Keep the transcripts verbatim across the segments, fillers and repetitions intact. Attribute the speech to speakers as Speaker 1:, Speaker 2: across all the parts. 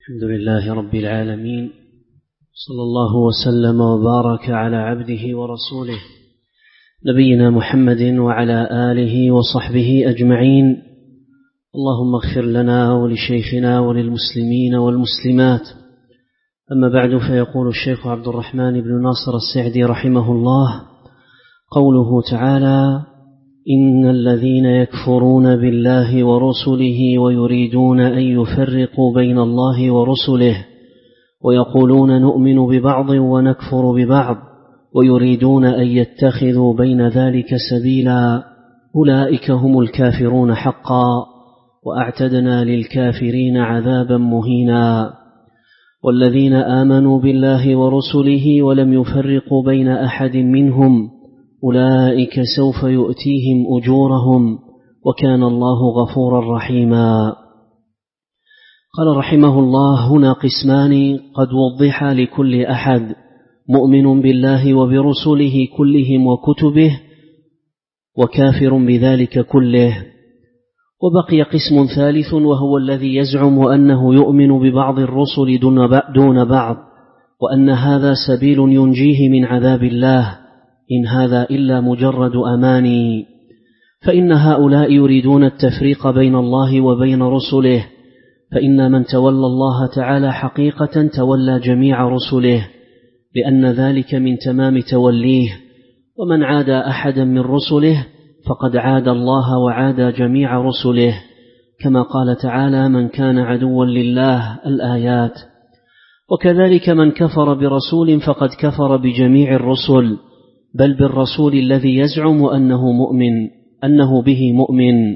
Speaker 1: الحمد لله رب العالمين، صلى الله وسلم وبارك على عبده ورسوله نبينا محمد وعلى آله وصحبه أجمعين. اللهم اغفر لنا ولشيخنا وللمسلمين والمسلمات. أما بعد، فيقول الشيخ عبد الرحمن بن ناصر السعدي رحمه الله: قوله تعالى: إن الذين يكفرون بالله ورسله ويريدون أن يفرقوا بين الله ورسله ويقولون نؤمن ببعض ونكفر ببعض ويريدون أن يتخذوا بين ذلك سبيلا أولئك هم الكافرون حقا وأعتدنا للكافرين عذابا مهينا. والذين آمنوا بالله ورسله ولم يفرقوا بين أحد منهم أولئك سوف يؤتيهم أجورهم وكان الله غفورا رحيما. قال رحمه الله: هنا قسمان قد وضح لكل أحد: مؤمن بالله وبرسله كلهم وكتبه وكافر بذلك كله. وبقي قسم ثالث، وهو الذي يزعم أنه يؤمن ببعض الرسل دون بعض، وأن هذا سبيل ينجيه من عذاب الله، إن هذا إلا مجرد أماني. فإن هؤلاء يريدون التفريق بين الله وبين رسله، فإن من تولى الله تعالى حقيقة تولى جميع رسله، لأن ذلك من تمام توليه. ومن عادى أحدا من رسله فقد عادى الله وعادى جميع رسله، كما قال تعالى: من كان عدوا لله، الآيات. وكذلك من كفر برسول فقد كفر بجميع الرسل، بل بالرسول الذي يزعم أنه مؤمن أنه به مؤمن.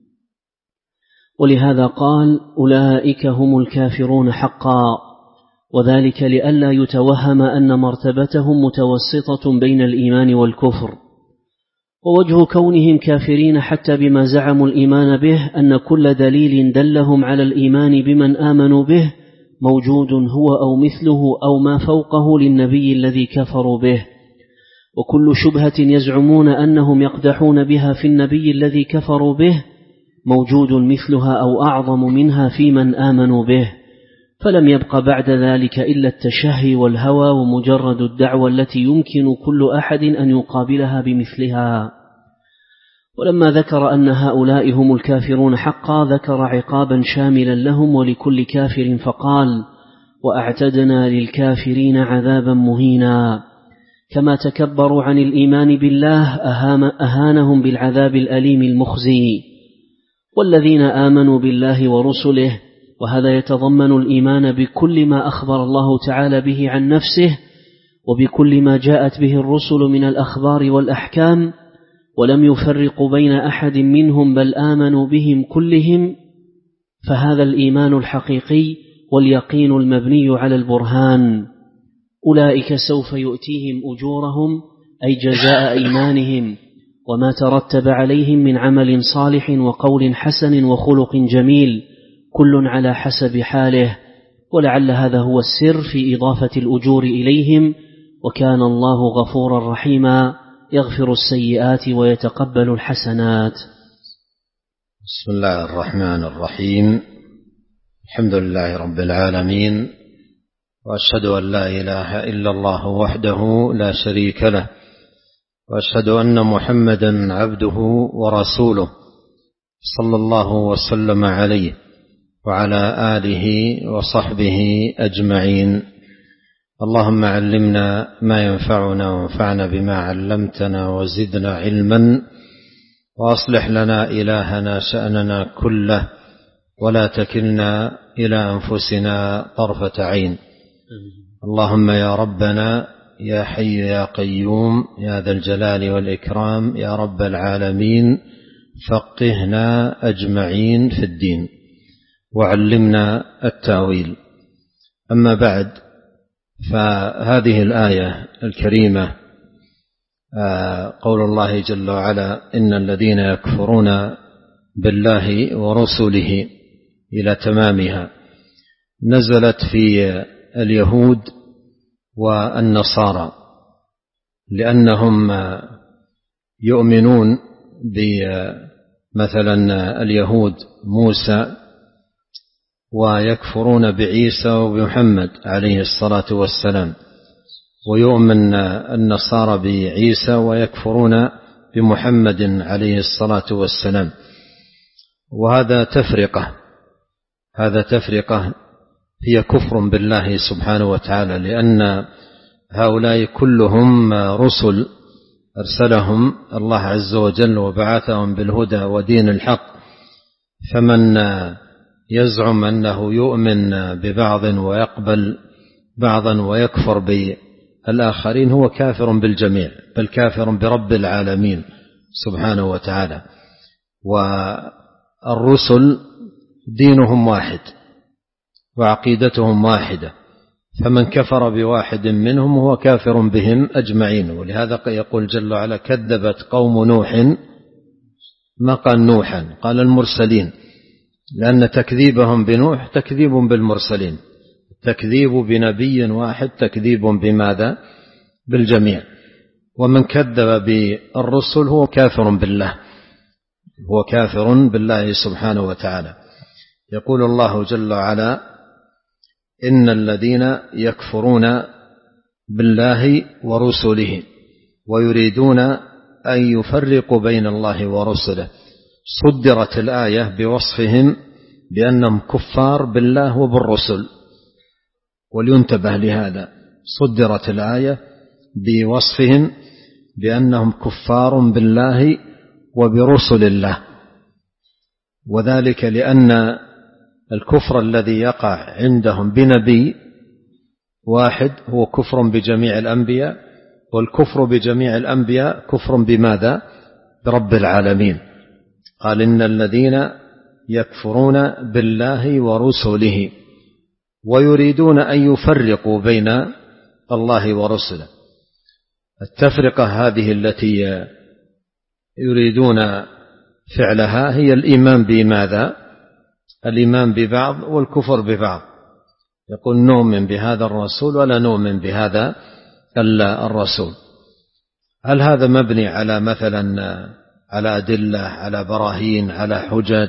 Speaker 1: ولهذا قال: أولئك هم الكافرون حقا، وذلك لئلا يتوهم أن مرتبتهم متوسطة بين الإيمان والكفر. ووجه كونهم كافرين حتى بما زعموا الإيمان به أن كل دليل دلهم على الإيمان بمن آمنوا به موجود هو أو مثله أو ما فوقه للنبي الذي كفروا به. وكل شبهة يزعمون أنهم يقدحون بها في النبي الذي كفروا به موجود مثلها أو أعظم منها في من آمنوا به، فلم يبق بعد ذلك إلا التشهي والهوى ومجرد الدعوة التي يمكن كل أحد أن يقابلها بمثلها. ولما ذكر أن هؤلاء هم الكافرون حقا، ذكر عقابا شاملا لهم ولكل كافر، فقال: وأعتدنا للكافرين عذابا مهينا. كما تكبروا عن الإيمان بالله أهانهم بالعذاب الأليم المخزي. والذين آمنوا بالله ورسله، وهذا يتضمن الإيمان بكل ما أخبر الله تعالى به عن نفسه وبكل ما جاءت به الرسل من الأخبار والأحكام، ولم يفرقوا بين أحد منهم بل آمنوا بهم كلهم، فهذا الإيمان الحقيقي واليقين المبني على البرهان. أولئك سوف يؤتيهم أجورهم، أي جزاء إيمانهم وما ترتب عليهم من عمل صالح وقول حسن وخلق جميل، كل على حسب حاله. ولعل هذا هو السر في إضافة الأجور إليهم. وكان الله غفورا رحيما، يغفر السيئات ويتقبل الحسنات.
Speaker 2: بسم الله الرحمن الرحيم. الحمد لله رب العالمين، وأشهد أن لا إله إلا الله وحده لا شريك له، وأشهد أن محمدا عبده ورسوله، صلى الله وسلم عليه وعلى آله وصحبه أجمعين. اللهم علمنا ما ينفعنا وانفعنا بما علمتنا وزدنا علما، وأصلح لنا إلهنا شأننا كله، ولا تكلنا إلى أنفسنا طرفة عين. اللهم يا ربنا يا حي يا قيوم يا ذا الجلال والإكرام يا رب العالمين، فقهنا أجمعين في الدين وعلمنا التأويل. أما بعد، فهذه الآية الكريمة قول الله جل وعلا: إن الذين يكفرون بالله ورسله إلى تمامها، نزلت في اليهود والنصارى، لأنهم يؤمنون بمثلا اليهود موسى ويكفرون بعيسى وبمحمد عليه الصلاة والسلام، ويؤمن النصارى بعيسى ويكفرون بمحمد عليه الصلاة والسلام. وهذا تفرقة هذا تفرقة هي كفر بالله سبحانه وتعالى، لأن هؤلاء كلهم رسل أرسلهم الله عز وجل وبعثهم بالهدى ودين الحق، فمن يزعم أنه يؤمن ببعض ويقبل بعضا ويكفر بالآخرين هو كافر بالجميع، بل كافر برب العالمين سبحانه وتعالى. والرسل دينهم واحد وعقيدتهم واحدة، فمن كفر بواحد منهم هو كافر بهم أجمعين. ولهذا يقول جل وعلا: كذبت قوم نوح، ما قال نوحا، قال المرسلين، لأن تكذيبهم بنوح تكذيب بالمرسلين، تكذيب بنبي واحد تكذيب بماذا؟ بالجميع. ومن كذب بالرسل هو كافر بالله، هو كافر بالله سبحانه وتعالى. يقول الله جل وعلا: إن الذين يكفرون بالله ورسله ويريدون أن يفرقوا بين الله ورسله. صدرت الآية بوصفهم بأنهم كفار بالله وبالرسل، ولينتبه لهذا، صدرت الآية بوصفهم بأنهم كفار بالله وبرسل الله، وذلك لأن الكفر الذي يقع عندهم بنبي واحد هو كفر بجميع الأنبياء، والكفر بجميع الأنبياء كفر بماذا؟ برب العالمين. قال: إن الذين يكفرون بالله ورسله ويريدون أن يفرقوا بين الله ورسله. التفرقة هذه التي يريدون فعلها هي الإيمان بماذا؟ الإيمان ببعض والكفر ببعض. يقول: نؤمن بهذا الرسول ولا نؤمن بهذا الرسول. هل هذا مبني على مثلا على أدلة، على براهين، على حجج؟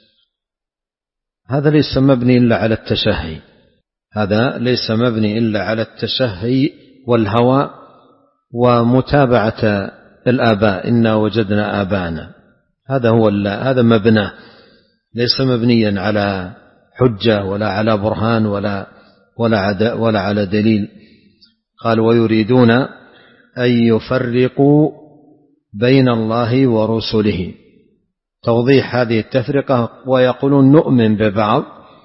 Speaker 2: هذا ليس مبني إلا على التشهي، هذا ليس مبني إلا على التشهي والهوى ومتابعة الآباء، إنا وجدنا آباءنا، هذا هو هذا مبناه، ليس مبنيا على حجة ولا على برهان ولا ولا ولا على دليل. قال: ويريدون أن يفرقوا بين الله ورسله. توضيح هذه التفرقة: ويقولون نؤمن ببعض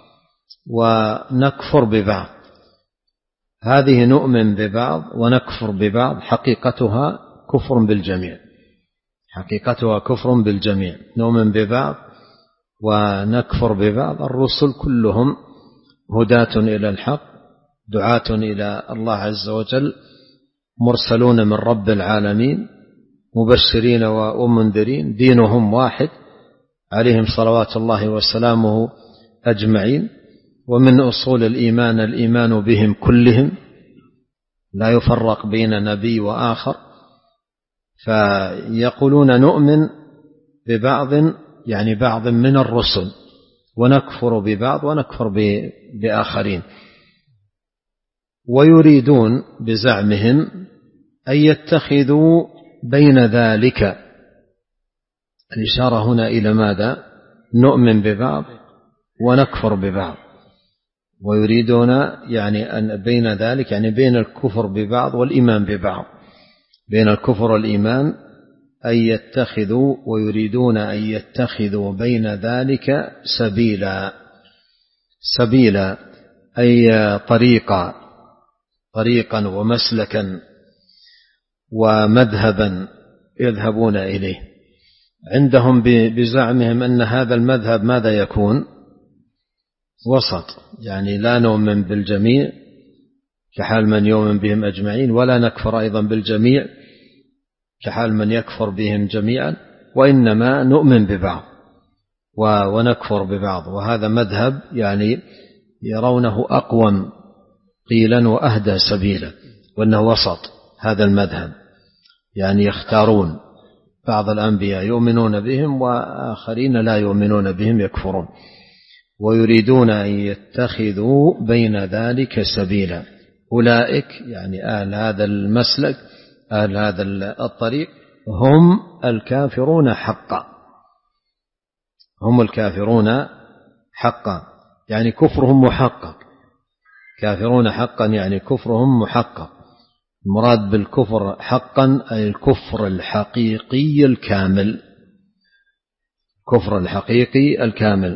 Speaker 2: ونكفر ببعض. هذه نؤمن ببعض ونكفر ببعض حقيقتها كفر بالجميع، حقيقتها كفر بالجميع، نؤمن ببعض ونكفر ببعض. الرسل كلهم هداة إلى الحق، دعاة إلى الله عز وجل، مرسلون من رب العالمين، مبشرين ومنذرين، دينهم واحد عليهم صلوات الله وسلامه أجمعين. ومن أصول الإيمان الإيمان بهم كلهم، لا يفرق بين نبي وآخر. فيقولون نؤمن ببعض، يعني بعض من الرسل، ونكفر ببعض ونكفر بآخرين. ويريدون بزعمهم أن يتخذوا بين ذلك. الإشارة هنا إلى ماذا؟ نؤمن ببعض ونكفر ببعض. ويريدون يعني أن بين ذلك، يعني بين الكفر ببعض والإيمان ببعض، بين الكفر والإيمان أن يتخذوا، ويريدون أن يتخذوا بين ذلك سبيلا. سبيلا أي طريقا، طريقا ومسلكا ومذهبا يذهبون إليه. عندهم بزعمهم أن هذا المذهب ماذا يكون؟ وسط، يعني لا نؤمن بالجميع كحال من يؤمن بهم أجمعين، ولا نكفر أيضا بالجميع كحال من يكفر بهم جميعا، وإنما نؤمن ببعض ونكفر ببعض. وهذا مذهب يعني يرونه أقوم قيلا وأهدى سبيلا، وأنه وسط هذا المذهب، يعني يختارون بعض الأنبياء يؤمنون بهم وآخرين لا يؤمنون بهم يكفرون. ويريدون أن يتخذوا بين ذلك سبيلا. أولئك يعني أهل هذا المسلك، أهل هذا الطريق، هم الكافرون حقا، هم الكافرون حقا، يعني كفرهم محقق. كافرون حقا يعني كفرهم محقق. المراد بالكفر حقا أي الكفر الحقيقي الكامل، كفر الحقيقي الكامل،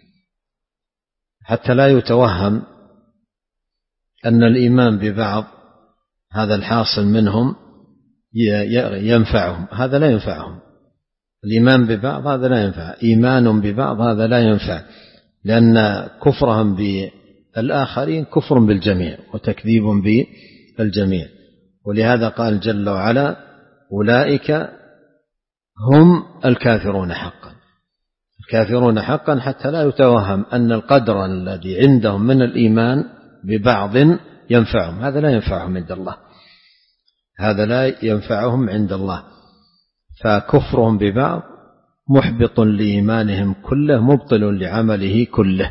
Speaker 2: حتى لا يتوهم أن الإيمان ببعض هذا الحاصل منهم ينفعهم، هذا لا ينفعهم. الإيمان ببعض هذا لا ينفع، إيمان ببعض هذا لا ينفع، لأن كفرهم بالآخرين كفر بالجميع وتكذيب بالجميع. ولهذا قال جل وعلا أولئك هم الكافرون حقا، الكافرون حقا، حتى لا يتوهم أن القدر الذي عندهم من الإيمان ببعض ينفعهم، هذا لا ينفعهم عند الله، هذا لا ينفعهم عند الله. فكفرهم ببعض محبط لإيمانهم كله، مبطل لعمله كله.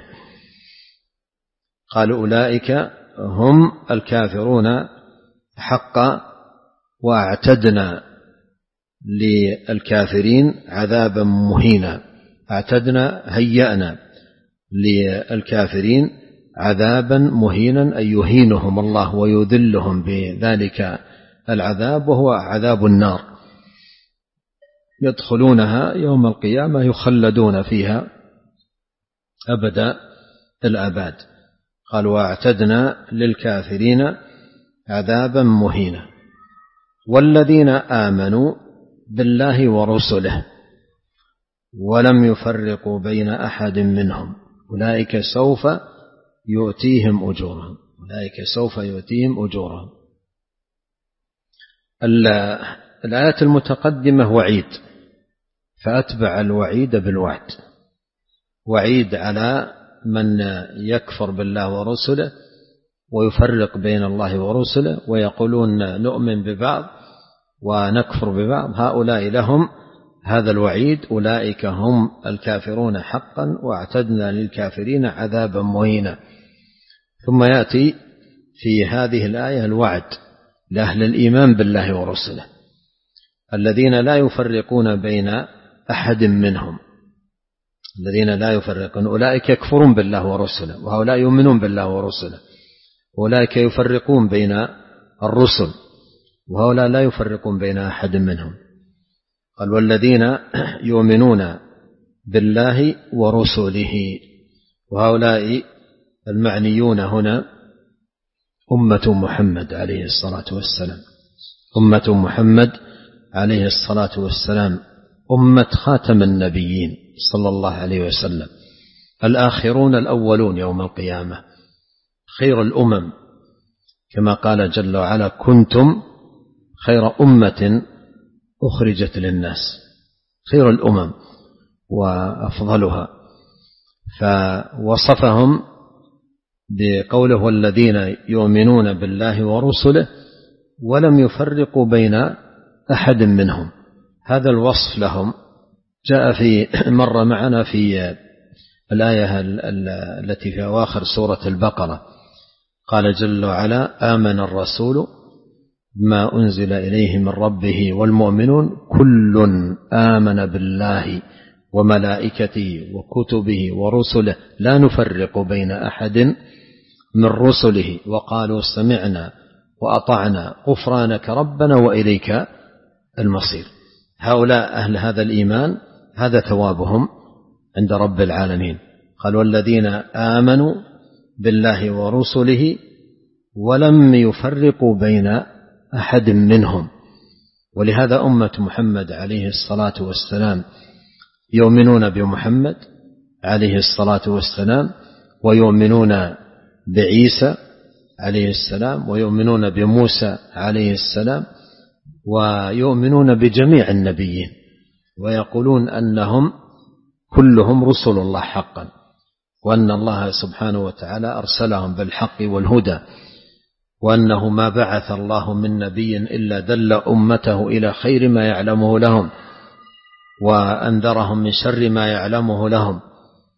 Speaker 2: قال أولئك هم الكافرون حقا واعتدنا للكافرين عذابا مهينا. اعتدنا هيأنا للكافرين عذابا مهينا أي يهينهم الله ويذلهم بذلك العذاب، وهو عذاب النار، يدخلونها يوم القيامة يخلدون فيها أبد الآباد. قال واعتدنا للكافرين عذابا مهينا. والذين آمنوا بالله ورسله ولم يفرقوا بين أحد منهم أولئك سوف يؤتيهم أجورهم، أولئك سوف يؤتيهم أجورهم. الآيات المتقدمة وعيد، فأتبع الوعيد بالوعد، وعيد على من يكفر بالله ورسله ويفرق بين الله ورسله ويقولون نؤمن ببعض ونكفر ببعض، هؤلاء لهم هذا الوعيد، أولئك هم الكافرون حقا واعتدنا للكافرين عذابا مهينا. ثم يأتي في هذه الآية الوعد لأهل الإيمان بالله ورسله الذين لا يفرقون بين أحد منهم، الذين لا يفرقون، أولئك يكفرون بالله ورسله وهؤلاء يؤمنون بالله ورسله، أولئك يفرقون بين الرسل وهؤلاء لا يفرقون بين أحد منهم. قال والذين يؤمنون بالله ورسله، وهؤلاء المعنيون هنا أمة محمد عليه الصلاة والسلام، أمة محمد عليه الصلاة والسلام، أمة خاتم النبيين صلى الله عليه وسلم، الآخرون الأولون يوم القيامة، خير الأمم، كما قال جل وعلا كنتم خير أمة أخرجت للناس، خير الأمم وأفضلها. فوصفهم بقوله والذين يؤمنون بالله ورسله ولم يفرقوا بين أحد منهم، هذا الوصف لهم جاء في مرة معنا في الآية التي في أواخر سورة البقرة، قال جل وعلا آمن الرسول ما أنزل إليه من ربه والمؤمنون كل آمن بالله وملائكته وكتبه ورسله لا نفرق بين أحد من رسله وقالوا سمعنا وأطعنا غفرانك ربنا وإليك المصير. هؤلاء أهل هذا الإيمان هذا ثوابهم عند رب العالمين. قال والذين آمنوا بالله ورسله ولم يفرقوا بين أحد منهم. ولهذا أمة محمد عليه الصلاة والسلام يؤمنون بمحمد عليه الصلاة والسلام ويؤمنون بعيسى عليه السلام ويؤمنون بموسى عليه السلام ويؤمنون بجميع النبيين، ويقولون أنهم كلهم رسل الله حقا، وأن الله سبحانه وتعالى أرسلهم بالحق والهدى، وأنه ما بعث الله من نبي إلا دل أمته إلى خير ما يعلمه لهم وأنذرهم من شر ما يعلمه لهم،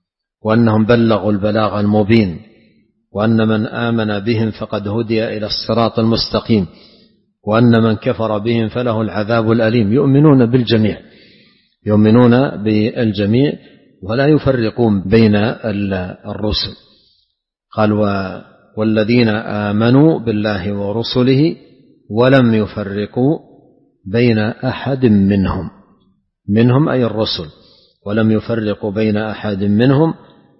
Speaker 2: وأنهم بلغوا البلاغ المبين، وأن من آمن بهم فقد هدي إلى الصراط المستقيم، وأن من كفر بهم فله العذاب الأليم. يؤمنون بالجميع، يؤمنون بالجميع ولا يفرقون بين الرسل. قال والذين آمنوا بالله ورسله ولم يفرقوا بين أحد منهم، منهم أي الرسل، ولم يفرقوا بين أحد منهم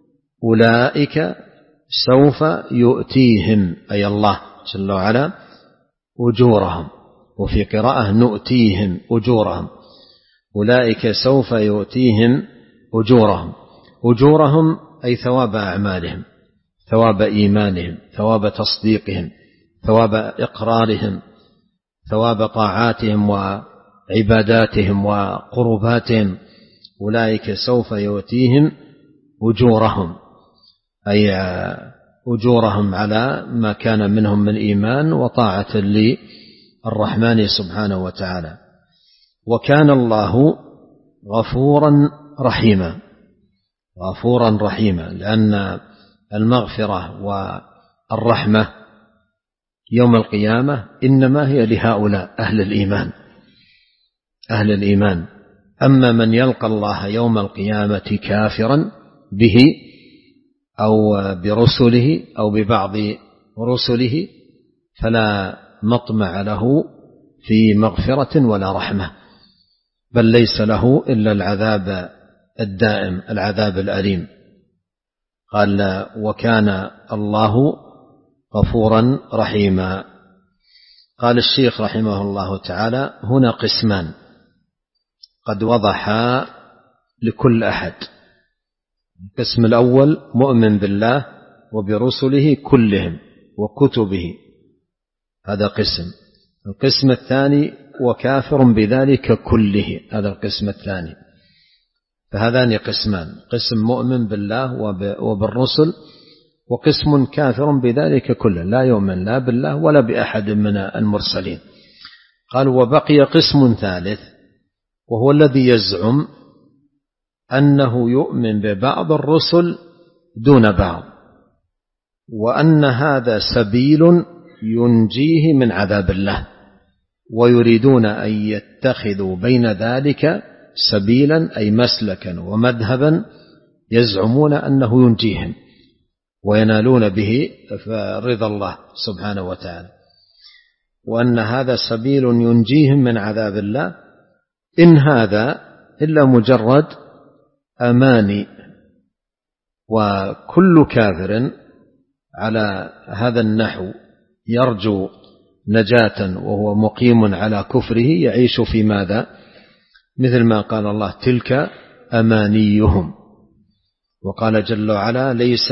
Speaker 2: أولئك سوف يؤتيهم أي الله جل وعلا أجورهم، وفي قراءة نؤتيهم أجورهم. أولئك سوف يؤتيهم أجورهم، أجورهم أي ثواب أعمالهم، ثواب إيمانهم، ثواب تصديقهم، ثواب إقرارهم، ثواب طاعاتهم وعباداتهم وقرباتهم. أولئك سوف يؤتيهم أجورهم أي أجورهم على ما كان منهم من إيمان وطاعة للرحمن سبحانه وتعالى. وكان الله غفورا رحيما، غفورا رحيما، لأن المغفرة والرحمة يوم القيامة إنما هي لهؤلاء أهل الإيمان، أهل الإيمان. أما من يلقى الله يوم القيامة كافرا به أو برسله أو ببعض رسله فلا مطمع له في مغفرة ولا رحمة، بل ليس له إلا العذاب الدائم، العذاب الأليم. قال وكان الله غفورا رحيما. قال الشيخ رحمه الله تعالى هنا قسمان قد وضحا لكل أحد. القسم الأول مؤمن بالله وبرسله كلهم وكتبه، هذا قسم. القسم الثاني وكافر بذلك كله، هذا القسم الثاني. فهذان قسمان، قسم مؤمن بالله وبالرسل، وقسم كافر بذلك كله، لا يؤمن لا بالله ولا بأحد من المرسلين. قال وبقي قسم ثالث وهو الذي يزعم أنه يؤمن ببعض الرسل دون بعض، وأن هذا سبيل ينجيه من عذاب الله، ويريدون أن يتخذوا بين ذلك سبيلا أي مسلكا ومذهبا يزعمون أنه ينجيهم وينالون به رضا الله سبحانه وتعالى، وأن هذا سبيل ينجيهم من عذاب الله. إن هذا إلا مجرد أماني، وكل كافر على هذا النحو يرجو نجاة وهو مقيم على كفره يعيش في ماذا؟ مثل ما قال الله تلك أمانيهم، وقال جل وعلا ليس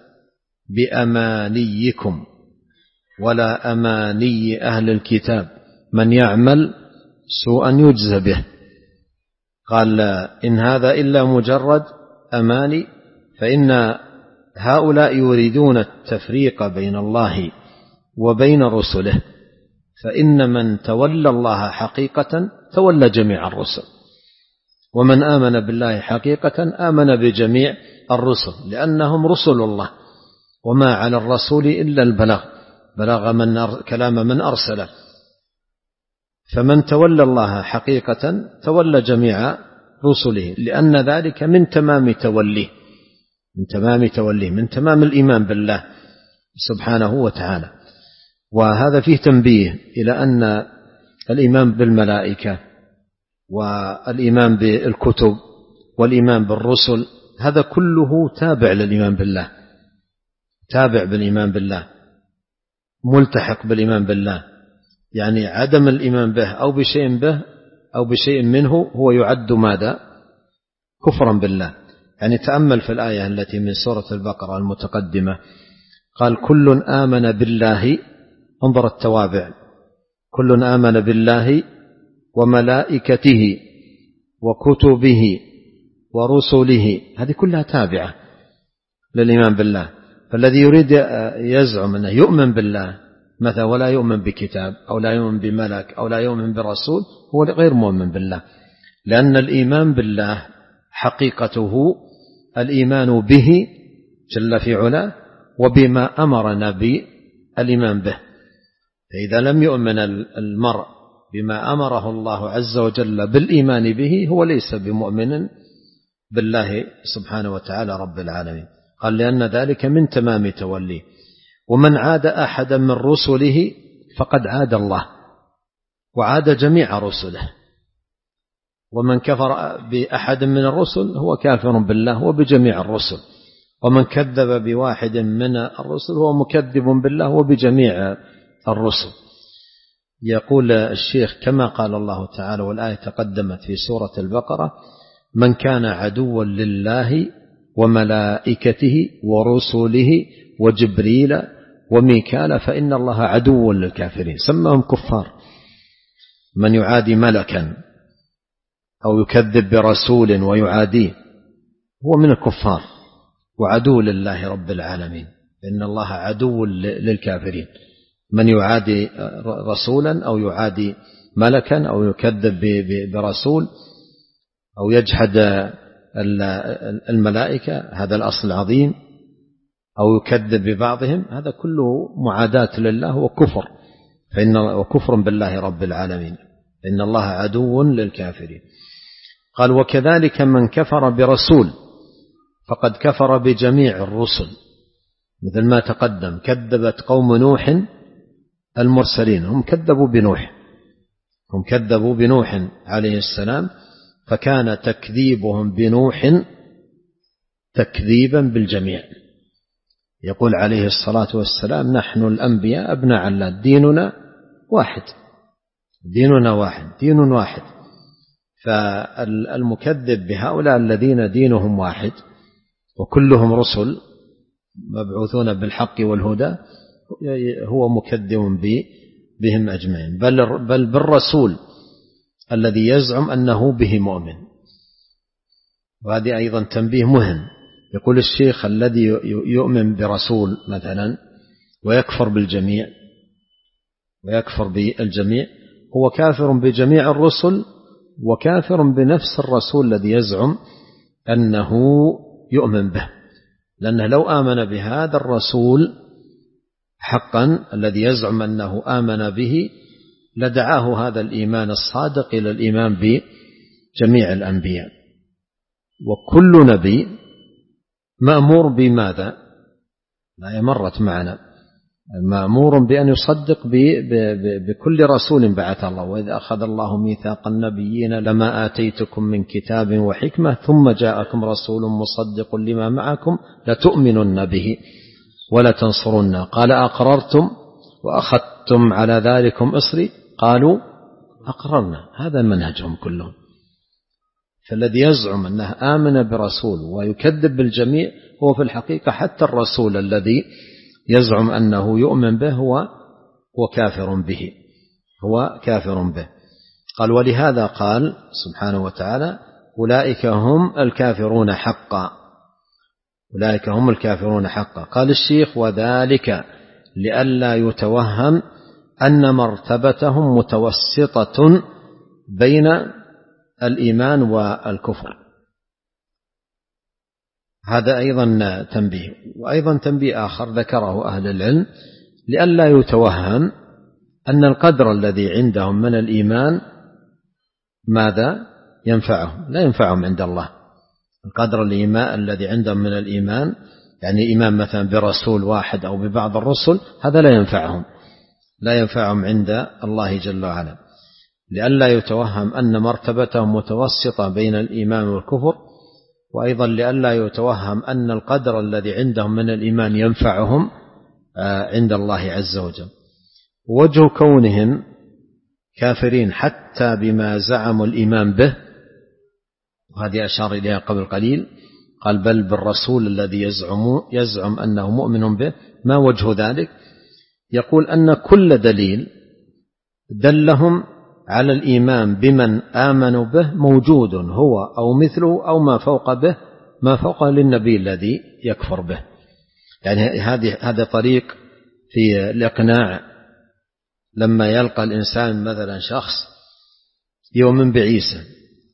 Speaker 2: بأمانيكم ولا أماني أهل الكتاب من يعمل سوءا يجزى به. قال إن هذا إلا مجرد أماني، فإن هؤلاء يريدون التفريق بين الله وبين رسله، فإن من تولى الله حقيقة تولى جميع الرسل، ومن آمن بالله حقيقة آمن بجميع الرسل، لأنهم رسل الله، وما على الرسول إلا البلاغ، بلغ من كلام من أرسله. فمن تولى الله حقيقة تولى جميع رسله، لأن ذلك من تمام توليه، من تمام توليه من تمام الإيمان بالله سبحانه وتعالى. وهذا فيه تنبيه إلى أن الإيمان بالملائكة والإيمان بالكتب والإيمان بالرسل هذا كله تابع للإيمان بالله، تابع بالإيمان بالله، ملتحق بالإيمان بالله. يعني عدم الإيمان به أو بشيء به أو بشيء منه هو يعد ماذا؟ كفرا بالله. يعني تأمل في الآية التي من سورة البقرة المتقدمة، قال كل آمن بالله، انظر التوابع، كل آمن بالله وملائكته وكتبه ورسله، هذه كلها تابعة للإيمان بالله. فالذي يريد يزعم أنه يؤمن بالله مثلا ولا يؤمن بكتاب أو لا يؤمن بملك أو لا يؤمن برسول هو غير مؤمن بالله، لأن الإيمان بالله حقيقته الإيمان به جل في علاه وبما أمرنا بالإيمان به. فإذا لم يؤمن المرء بما أمره الله عز وجل بالإيمان به هو ليس بمؤمن بالله سبحانه وتعالى رب العالمين. قال لأن ذلك من تمام توليه. ومن عاد أحدا من رسله فقد عاد الله وعاد جميع رسله. ومن كفر بأحد من الرسل هو كافر بالله وبجميع الرسل. ومن كذب بواحد من الرسل هو مكذب بالله وبجميع الرسل. يقول الشيخ كما قال الله تعالى والآية تقدمت في سورة البقرة: من كان عدوا لله وملائكته ورسله وجبريل وميكال فإن الله عدو للكافرين. سماهم كفار. من يعادي ملكا أو يكذب برسول ويعاديه هو من الكفار وعدو لله رب العالمين، إن الله عدو للكافرين. من يعادي رسولا أو يعادي ملكا أو يكذب برسول أو يجحد الملائكة، هذا الأصل العظيم، أو يكذب ببعضهم، هذا كله معاداة لله وكفر، فإن وكفر بالله رب العالمين، إن الله عدو للكافرين. قال: وكذلك من كفر برسول فقد كفر بجميع الرسل، مثل ما تقدم. كذبت قوم نوح المرسلين، هم كذبوا بنوح هم كذبوا بنوح عليه السلام، فكان تكذيبهم بنوح تكذيبا بالجميع. يقول عليه الصلاة والسلام: نحن الأنبياء أبناء علات، ديننا واحد ديننا واحد دين واحد. فالمكذب بهؤلاء الذين دينهم واحد وكلهم رسل مبعوثون بالحق والهدى هو مكذب بهم أجمعين، بل, بل بالرسول الذي يزعم أنه به مؤمن. وهذه أيضا تنبيه مهم. يقول الشيخ: الذي يؤمن برسول مثلا ويكفر بالجميع ويكفر بالجميع هو كافر بجميع الرسل وكافر بنفس الرسول الذي يزعم أنه يؤمن به، لأنه لو آمن بهذا الرسول حقا الذي يزعم أنه آمن به لدعاه هذا الإيمان الصادق إلى الإيمان بجميع الأنبياء. وكل نبي مأمور بماذا؟ لا مرت معنا، مأمور بأن يصدق بكل رسول بعث الله. وإذا أخذ الله ميثاق النبيين لما آتيتكم من كتاب وحكمة ثم جاءكم رسول مصدق لما معكم لتؤمنن به ولا تنصرن. قال: أقررتم وأخذتم على ذلكم إصري؟ قالوا أقررنا. هذا منهجهم كلهم. فالذي يزعم أنه آمن برسول ويكذب بالجميع هو في الحقيقة حتى الرسول الذي يزعم أنه يؤمن به هو هو كافر به هو كافر به. قال: ولهذا قال سبحانه وتعالى: أولئك هم الكافرون حقا أولئك هم الكافرون حقا. قال الشيخ: وذلك لئلا يتوهم أن مرتبتهم متوسطة بين الإيمان والكفر. هذا أيضا تنبيه. وأيضا تنبيه آخر ذكره أهل العلم: لئلا يتوهم أن القدر الذي عندهم من الإيمان ماذا ينفعهم؟ لا ينفعهم عند الله. القدر الإيمان الذي عندهم من الإيمان، يعني إيمان مثلا برسول واحد أو ببعض الرسل، هذا لا ينفعهم لا ينفعهم عند الله جل وعلا. لئلا يتوهم أن مرتبتهم متوسطة بين الإيمان والكفر. وأيضا لئلا يتوهم أن القدر الذي عندهم من الإيمان ينفعهم عند الله عز وجل. وجه كونهم كافرين حتى بما زعموا الإيمان به، وهذه أشار إليها قبل قليل، قال: بل بالرسول الذي يزعم, يزعم أنه مؤمن به. ما وجه ذلك؟ يقول أن كل دليل دلهم على الإيمان بمن آمنوا به موجود هو أو مثله أو ما فوق به ما فوق للنبي الذي يكفر به. يعني هذه هذا طريق في الإقناع. لما يلقى الإنسان مثلا شخص يؤمن بعيسى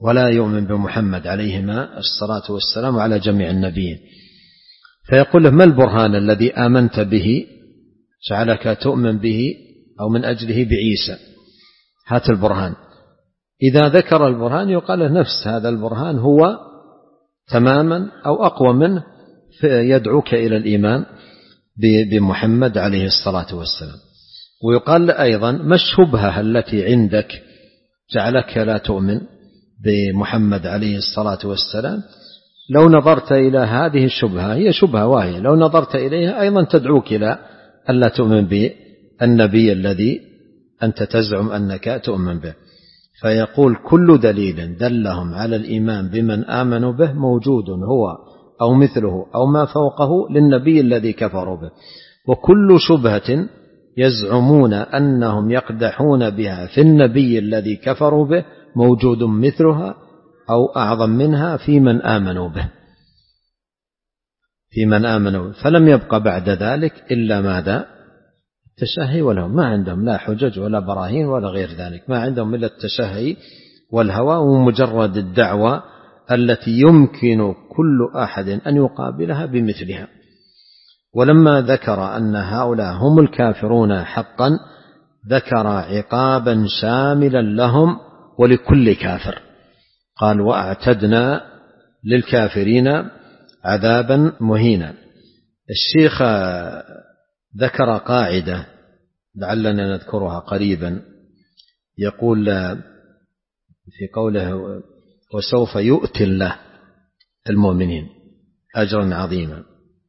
Speaker 2: ولا يؤمن بمحمد عليهما الصلاة والسلام على جميع النبيين. فيقول له: ما البرهان الذي آمنت به جعلك تؤمن به أو من أجله بعيسى؟ هات البرهان. إذا ذكر البرهان يقال له نفس هذا البرهان هو تماما أو أقوى منه، يدعوك إلى الإيمان بمحمد عليه الصلاة والسلام. ويقال أيضا: ما الشبهة التي عندك جعلك لا تؤمن بمحمد عليه الصلاة والسلام؟ لو نظرت إلى هذه الشبهة، هي شبهة واهية، لو نظرت إليها أيضا تدعوك إلى ألا تؤمن بالنبي الذي أنت تزعم أنك تؤمن به. فيقول: كل دليل دلهم على الإيمان بمن آمنوا به موجود هو أو مثله أو ما فوقه للنبي الذي كفروا به، وكل شبهة يزعمون أنهم يقدحون بها في النبي الذي كفروا به موجود مثلها أو أعظم منها في من آمنوا به في من آمنوا به. فلم يبقى بعد ذلك إلا ماذا؟ التشهي والهوى. ما عندهم لا حجج ولا براهين ولا غير ذلك، ما عندهم إلا التشهي والهوى ومجرد الدعوة التي يمكن كل أحد أن يقابلها بمثلها. ولما ذكر أن هؤلاء هم الكافرون حقا ذكر عقابا شاملا لهم ولكل كافر، قال: وأعتدنا للكافرين عذابا مهينا. الشيخ ذكر قاعدة لعلنا نذكرها قريبا، يقول في قوله: وسوف يؤتي الله المؤمنين أجرا عظيما.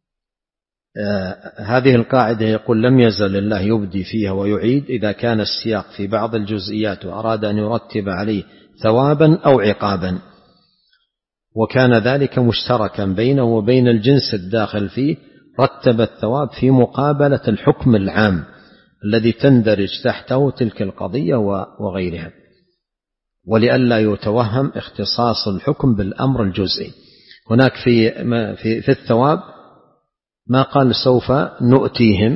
Speaker 2: آه هذه القاعدة يقول: لم يزل الله يبدي فيها ويعيد إذا كان السياق في بعض الجزئيات وأراد أن يرتب عليه ثوابا أو عقابا، وكان ذلك مشتركا بينه وبين الجنس الداخل فيه، رتب الثواب في مقابلة الحكم العام الذي تندرج تحته تلك القضية وغيرها، ولئلا يتوهم اختصاص الحكم بالأمر الجزئي. هناك في في, في الثواب ما قال سوف نؤتيهم،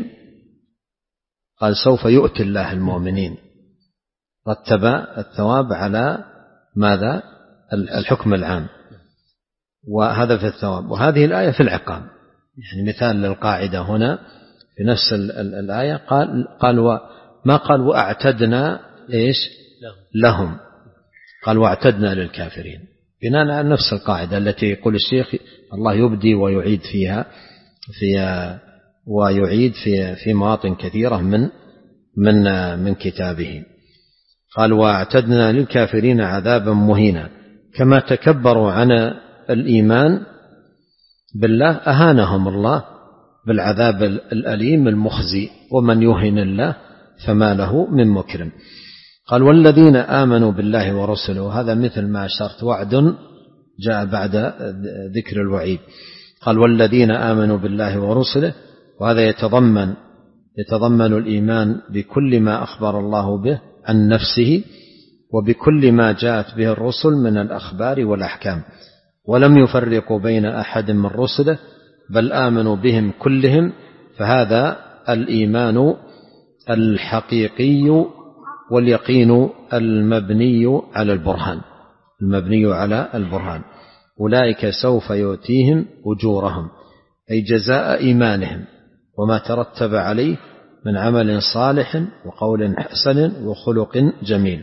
Speaker 2: قال سوف يؤتي الله المؤمنين، رتب الثواب على ماذا؟ الحكم العام. وهذا في الثواب. وهذه الآية في العقاب، يعني مثال للقاعدة هنا في نفس الآية. قال قال ما قال وأعتدنا إيش لهم، قال واعتدنا للكافرين، بناء على نفس القاعدة التي يقول الشيخ الله يبدي ويعيد فيها في ويعيد في في مواطن كثيرة من من من كتابه. قال واعتدنا للكافرين عذابا مهينا. كما تكبروا عن الإيمان بالله أهانهم الله بالعذاب الأليم المخزي، ومن يهن الله فما له من مكرم. قال والذين آمنوا بالله ورسله، هذا مثل ما أشرت وعد جاء بعد ذكر الوعيد. قال والذين آمنوا بالله ورسله، وهذا يتضمن يتضمن الإيمان بكل ما أخبر الله به عن نفسه وبكل ما جاءت به الرسل من الأخبار والأحكام، ولم يفرقوا بين أحد من رسله بل آمنوا بهم كلهم. فهذا الإيمان الحقيقي واليقين المبني على البرهان المبني على البرهان. أولئك سوف يؤتيهم أجورهم، أي جزاء إيمانهم وما ترتب عليه من عمل صالح وقول حسن وخلق جميل،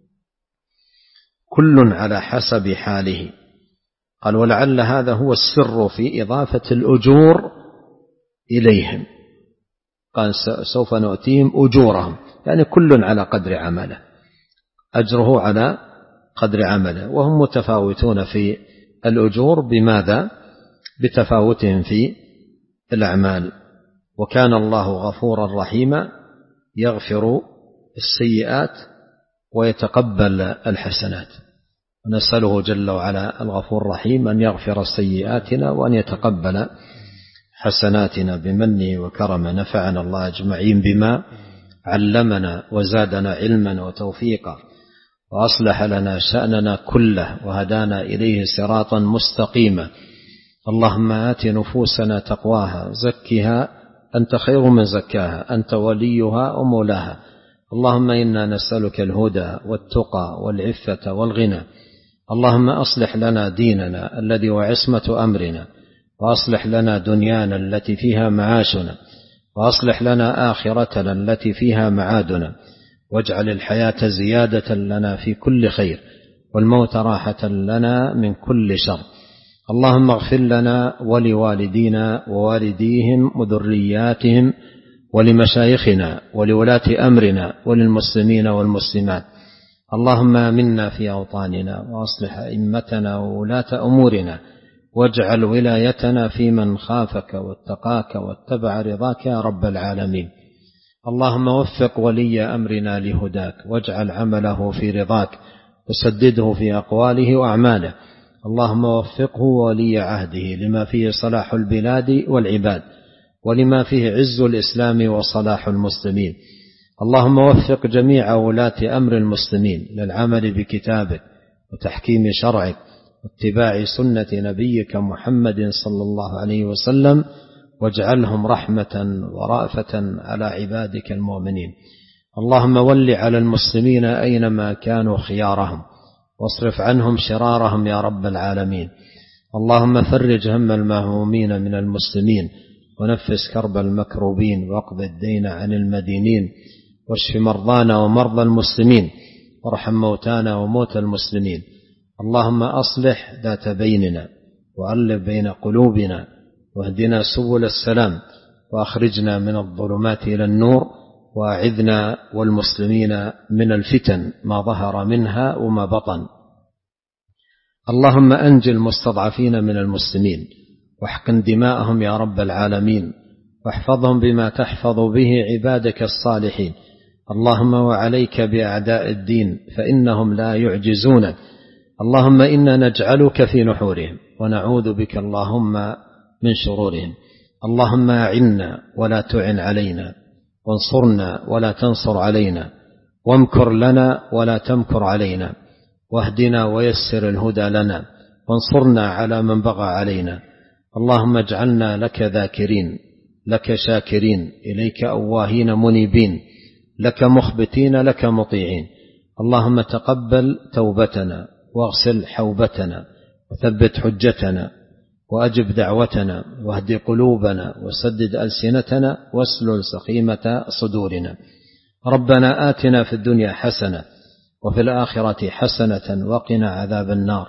Speaker 2: كل على حسب حاله. قال ولعل هذا هو السر في إضافة الأجور إليهم. قال سوف نؤتيهم أجورهم، يعني كل على قدر عمله، أجره على قدر عمله، وهم متفاوتون في الأجور بماذا؟ بتفاوتهم في الأعمال. وكان الله غفورا رحيما يغفر السيئات ويتقبل الحسنات. ونسأله جل وعلا الغفور الرحيم أن يغفر سيئاتنا وأن يتقبل حسناتنا بمنه وكرمه. نفعنا الله أجمعين بما علمنا وزادنا علما وتوفيقا، وأصلح لنا شأننا كله وهدانا إليه صراطا مستقيما. اللهم آت نفوسنا تقواها زكها أنت خير من زكاها، أنت وليها ومولاها. اللهم إنا نسألك الهدى والتقى والعفة والغنى، اللهم أصلح لنا ديننا الذي هو عصمة أمرنا، وأصلح لنا دنيانا التي فيها معاشنا، وأصلح لنا آخرتنا التي فيها معادنا، واجعل الحياة زيادة لنا في كل خير، والموت راحة لنا من كل شر. اللهم اغفر لنا ولوالدينا ووالديهم وذرياتهم ولمشايخنا ولولاة أمرنا وللمسلمين والمسلمات. اللهم آمنا في أوطاننا، وأصلح أئمتنا وولاة أمورنا، واجعل ولايتنا في من خافك واتقاك واتبع رضاك يا رب العالمين. اللهم وفق ولي أمرنا لهداك، واجعل عمله في رضاك، وسدده في أقواله وأعماله. اللهم وفقه ولي عهده لما فيه صلاح البلاد والعباد، ولما فيه عز الإسلام وصلاح المسلمين. اللهم وفق جميع ولاة أمر المسلمين للعمل بكتابك وتحكيم شرعك واتباع سنة نبيك محمد صلى الله عليه وسلم، واجعلهم رحمة ورأفة على عبادك المؤمنين. اللهم ول على المسلمين أينما كانوا خيارهم، واصرف عنهم شرارهم يا رب العالمين. اللهم فرج هم المهمومين من المسلمين، ونفس كرب المكروبين، واقض الدين عن المدينين، واشف مرضانا ومرضى المسلمين، وارحم موتانا وموتى المسلمين. اللهم أصلح ذات بيننا، وألف بين قلوبنا، واهدنا سبل السلام، وأخرجنا من الظلمات إلى النور، وأعذنا والمسلمين من الفتن ما ظهر منها وما بطن. اللهم أنجِ المستضعفين من المسلمين، واحقن دماءهم يا رب العالمين، واحفظهم بما تحفظ به عبادك الصالحين. اللهم وعليك بأعداء الدين، فإنهم لا يعجزونك. اللهم إنا نجعلك في نحورهم، ونعوذ بك اللهم من شرورهم. اللهم أعنا ولا تعن علينا، وانصرنا ولا تنصر علينا، وامكر لنا ولا تمكر علينا، واهدنا ويسر الهدى لنا، وانصرنا على من بغى علينا. اللهم اجعلنا لك ذاكرين، لك شاكرين، إليك أواهين منيبين، لك مخبتين، لك مطيعين. اللهم تقبل توبتنا، واغسل حوبتنا، وثبت حجتنا، وأجب دعوتنا، واهد قلوبنا، وسدد ألسنتنا، واسلل سخيمة صدورنا. ربنا آتنا في الدنيا حسنة، وفي الآخرة حسنة، وقنا عذاب النار.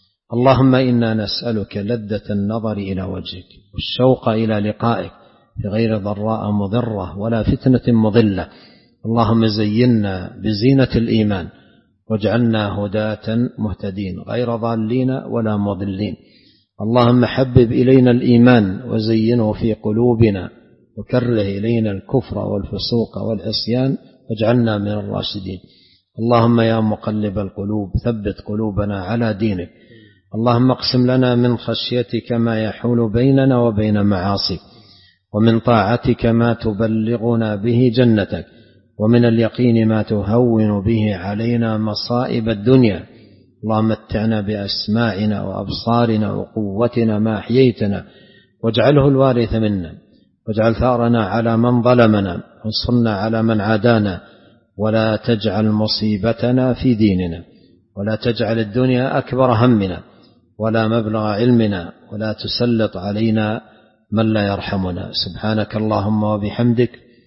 Speaker 2: اللهم إنا نسألك لذة النظر إلى وجهك، والشوق إلى لقائك، بغير ضراء مضرة ولا فتنة مضلة. اللهم زينا بزينة الإيمان، واجعلنا هداة مهتدين غير ضالين ولا مضلين. اللهم حبب إلينا الإيمان، وزينه في قلوبنا، وكره إلينا الكفر والفسوق والعصيان، واجعلنا من الراشدين. اللهم يا مقلب القلوب ثبت قلوبنا على دينك. اللهم اقسم لنا من خشيتك ما يحول بيننا وبين معاصيك، ومن طاعتك ما تبلغنا به جنتك، ومن اليقين ما تهون به علينا مصائب الدنيا. اللهم متعنا بأسماعنا وأبصارنا وقوتنا ما أحييتنا، واجعله الوارث منا، واجعل ثأرنا على من ظلمنا، وانصرنا على من عادانا، ولا تجعل مصيبتنا في ديننا، ولا تجعل الدنيا أكبر همنا، ولا مبلغ علمنا، ولا تسلط علينا من لا يرحمنا. سبحانك اللهم وبحمدك،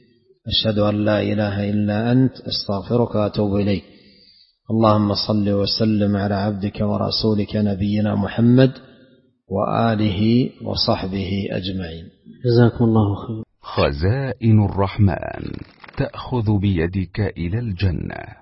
Speaker 2: أشهد أن لا إله إلا أنت، أستغفرك وأتوب إليك. اللهم صل وسلم على عبدك ورسولك نبينا محمد وآله وصحبه أجمعين.
Speaker 1: جزاكم الله خير.
Speaker 3: خزائن الرحمن تأخذ بيدك إلى الجنة.